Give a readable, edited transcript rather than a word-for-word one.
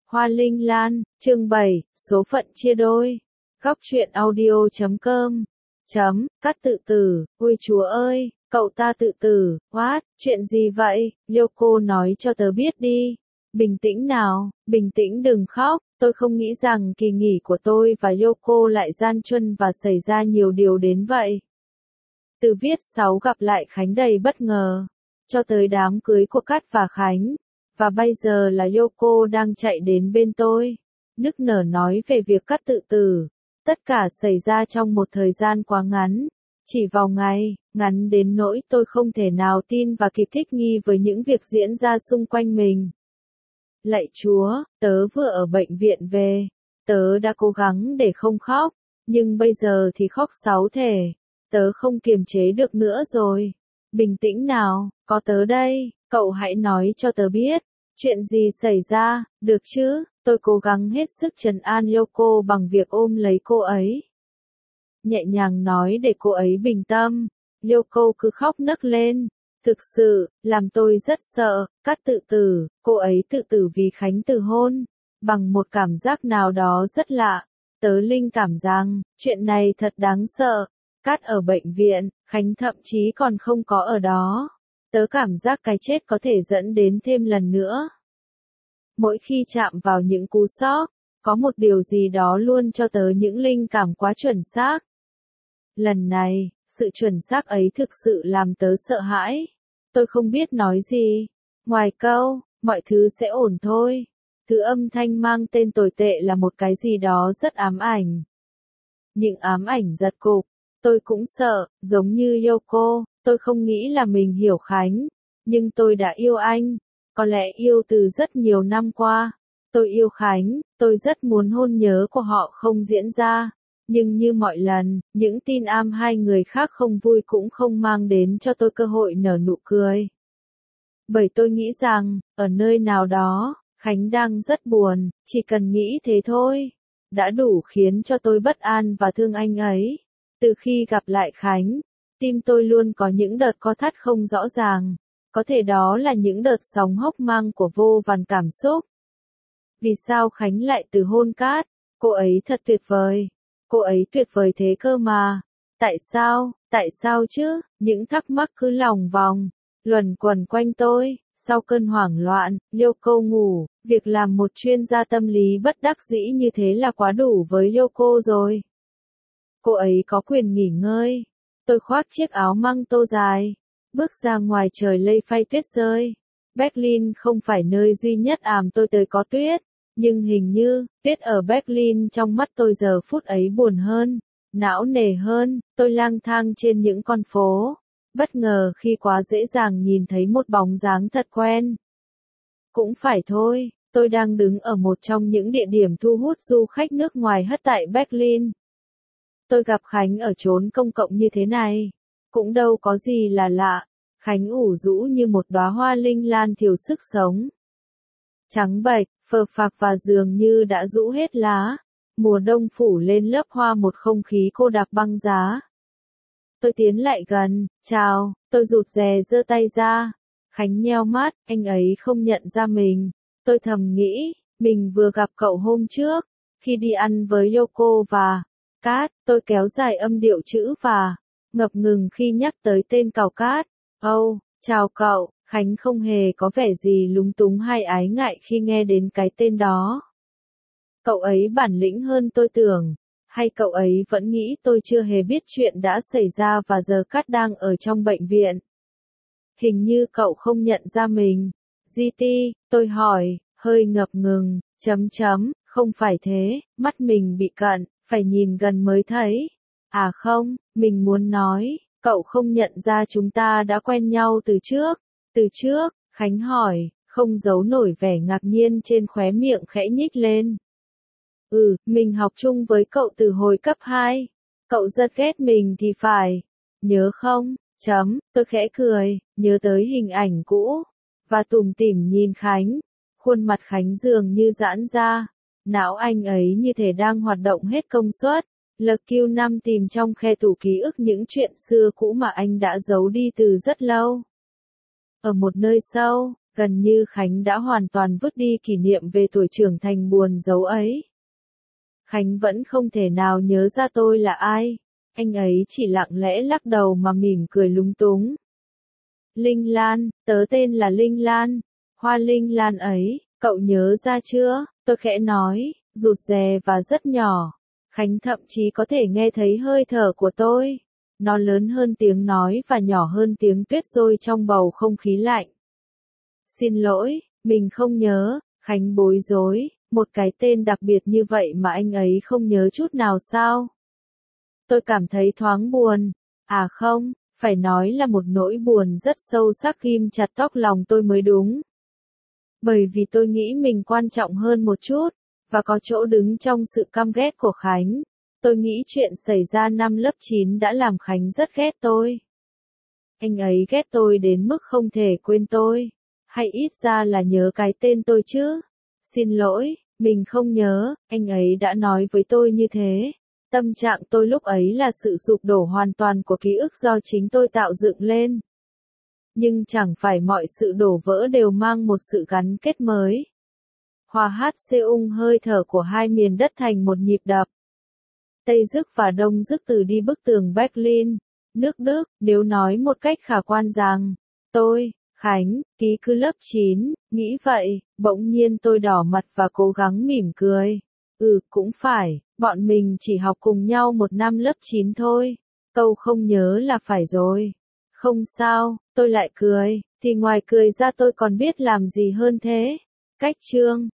Hoa Linh Lan, chương 7, số phận chia đôi. Góc truyện audio.com. Cắt tự tử, ôi chúa ơi, cậu ta tự tử, what, chuyện gì vậy, Yoko nói cho tớ biết đi. Bình tĩnh nào, bình tĩnh đừng khóc, tôi không nghĩ rằng kỳ nghỉ của tôi và Yoko lại gian truân và xảy ra nhiều điều đến vậy. Từ viết 6 gặp lại Khánh đầy bất ngờ, cho tới đám cưới của Cát và Khánh. Và bây giờ là Yoko đang chạy đến bên tôi, nức nở nói về việc Cát tự tử. Tất cả xảy ra trong một thời gian quá ngắn, chỉ vào ngày, ngắn đến nỗi tôi không thể nào tin và kịp thích nghi với những việc diễn ra xung quanh mình. Lạy Chúa, tớ vừa ở bệnh viện về, tớ đã cố gắng để không khóc, nhưng bây giờ thì khóc sáu thể, tớ không kiềm chế được nữa rồi. Bình tĩnh nào, có tớ đây, cậu hãy nói cho tớ biết, chuyện gì xảy ra, được chứ? Tôi cố gắng hết sức trấn an Yoko bằng việc ôm lấy cô ấy. Nhẹ nhàng nói để cô ấy bình tâm. Yoko cứ khóc nấc lên. Thực sự, làm tôi rất sợ. Cát tự tử, cô ấy tự tử vì Khánh từ hôn. Bằng một cảm giác nào đó rất lạ. Tớ linh cảm rằng, chuyện này thật đáng sợ. Cát ở bệnh viện, Khánh thậm chí còn không có ở đó. Tớ cảm giác cái chết có thể dẫn đến thêm lần nữa. Mỗi khi chạm vào những cú sốc, có một điều gì đó luôn cho tớ những linh cảm quá chuẩn xác. Lần này, sự chuẩn xác ấy thực sự làm tớ sợ hãi. Tôi không biết nói gì. Ngoài câu, mọi thứ sẽ ổn thôi. Thứ âm thanh mang tên tồi tệ là một cái gì đó rất ám ảnh. Những ám ảnh giật cục. Tôi cũng sợ, giống như Yoko, tôi không nghĩ là mình hiểu Khánh. Nhưng tôi đã yêu anh. Có lẽ yêu từ rất nhiều năm qua. Tôi yêu Khánh, tôi rất muốn hôn nhớ của họ không diễn ra. Nhưng như mọi lần, những tin am hai người khác không vui cũng không mang đến cho tôi cơ hội nở nụ cười. Bởi tôi nghĩ rằng, ở nơi nào đó, Khánh đang rất buồn, chỉ cần nghĩ thế thôi. Đã đủ khiến cho tôi bất an và thương anh ấy. Từ khi gặp lại Khánh, tim tôi luôn có những đợt co thắt không rõ ràng. Có thể đó là những đợt sóng hốc mang của vô vàn cảm xúc. Vì sao Khánh lại từ hôn Cát? Cô ấy thật tuyệt vời. Cô ấy tuyệt vời thế cơ mà. Tại sao chứ? Những thắc mắc cứ lòng vòng, luẩn quẩn quanh tôi. Sau cơn hoảng loạn, Yoko ngủ. Việc làm một chuyên gia tâm lý bất đắc dĩ như thế là quá đủ với Yoko rồi. Cô ấy có quyền nghỉ ngơi. Tôi khoác chiếc áo măng tô dài. Bước ra ngoài trời lây phay tuyết rơi. Berlin không phải nơi duy nhất tôi tới có tuyết, nhưng hình như, tuyết ở Berlin trong mắt tôi giờ phút ấy buồn hơn, não nề hơn. Tôi lang thang trên những con phố, bất ngờ khi quá dễ dàng nhìn thấy một bóng dáng thật quen. Cũng phải thôi, tôi đang đứng ở một trong những địa điểm thu hút du khách nước ngoài hất tại Berlin. Tôi gặp Khánh ở chốn công cộng như thế này. Cũng đâu có gì là lạ. Khánh ủ rũ như một đóa hoa linh lan thiểu sức sống. Trắng bệch, phờ phạc và dường như đã rũ hết lá. Mùa đông phủ lên lớp hoa một không khí cô đặc băng giá. Tôi tiến lại gần, chào, tôi rụt rè giơ tay ra. Khánh nheo mắt, anh ấy không nhận ra mình. Tôi thầm nghĩ, mình vừa gặp cậu hôm trước, khi đi ăn với Yoko và Cát. Tôi kéo dài âm điệu chữ và, ngập ngừng khi nhắc tới tên cậu Cát. Chào cậu. Khánh không hề có vẻ gì lúng túng hay ái ngại khi nghe đến cái tên đó. Cậu ấy bản lĩnh hơn tôi tưởng, hay cậu ấy vẫn nghĩ tôi chưa hề biết chuyện đã xảy ra và giờ Cát đang ở trong bệnh viện. Hình như cậu không nhận ra mình. GT, tôi hỏi, hơi ngập ngừng, không phải thế, mắt mình bị cận, phải nhìn gần mới thấy. À không, mình muốn nói, cậu không nhận ra chúng ta đã quen nhau từ trước. Từ trước, Khánh hỏi, không giấu nổi vẻ ngạc nhiên trên khóe miệng khẽ nhích lên. Mình học chung với cậu từ hồi cấp 2. Cậu rất ghét mình thì phải. Nhớ không? Tôi khẽ cười, nhớ tới hình ảnh cũ. Và tủm tỉm nhìn Khánh. Khuôn mặt Khánh dường như giãn ra. Não anh ấy như thể đang hoạt động hết công suất. LQ5 tìm trong khe tủ ký ức những chuyện xưa cũ mà anh đã giấu đi từ rất lâu. Ở một nơi sâu, Gần như Khánh đã hoàn toàn vứt đi kỷ niệm về tuổi trưởng thành buồn giấu ấy. Khánh vẫn không thể nào nhớ ra tôi là ai. Anh ấy chỉ lặng lẽ lắc đầu mà mỉm cười lúng túng. Linh Lan, tớ tên là Linh Lan. Hoa Linh Lan ấy, cậu nhớ ra chưa? Tôi khẽ nói, rụt rè và rất nhỏ. Khánh thậm chí có thể nghe thấy hơi thở của tôi. Nó lớn hơn tiếng nói và nhỏ hơn tiếng tuyết rơi trong bầu không khí lạnh. Xin lỗi, mình không nhớ. Khánh bối rối, một cái tên đặc biệt như vậy mà anh ấy không nhớ chút nào sao? Tôi cảm thấy thoáng buồn. À không, phải nói là một nỗi buồn rất sâu sắc ghim chặt tóc lòng tôi mới đúng. Bởi vì tôi nghĩ mình quan trọng hơn một chút, và có chỗ đứng trong sự căm ghét của Khánh. Tôi nghĩ chuyện xảy ra năm lớp 9 đã làm Khánh rất ghét tôi. Anh ấy ghét tôi đến mức không thể quên tôi. Hay ít ra là nhớ cái tên tôi chứ. Xin lỗi, mình không nhớ, anh ấy đã nói với tôi như thế. Tâm trạng tôi lúc ấy là sự sụp đổ hoàn toàn của ký ức do chính tôi tạo dựng lên. Nhưng chẳng phải mọi sự đổ vỡ đều mang một sự gắn kết mới. Hòa hát Seung hơi thở của hai miền đất thành một nhịp đập. Tây Dức và Đông Dức từ đi bức tường Berlin, nước Đức, nếu nói một cách khả quan rằng, tôi, Khánh, ký cư lớp 9, nghĩ vậy, bỗng nhiên tôi đỏ mặt và cố gắng mỉm cười. Cũng phải, bọn mình chỉ học cùng nhau một năm lớp 9 thôi. Câu không nhớ là phải rồi. Không sao, tôi lại cười, thì ngoài cười ra tôi còn biết làm gì hơn thế. Cách chương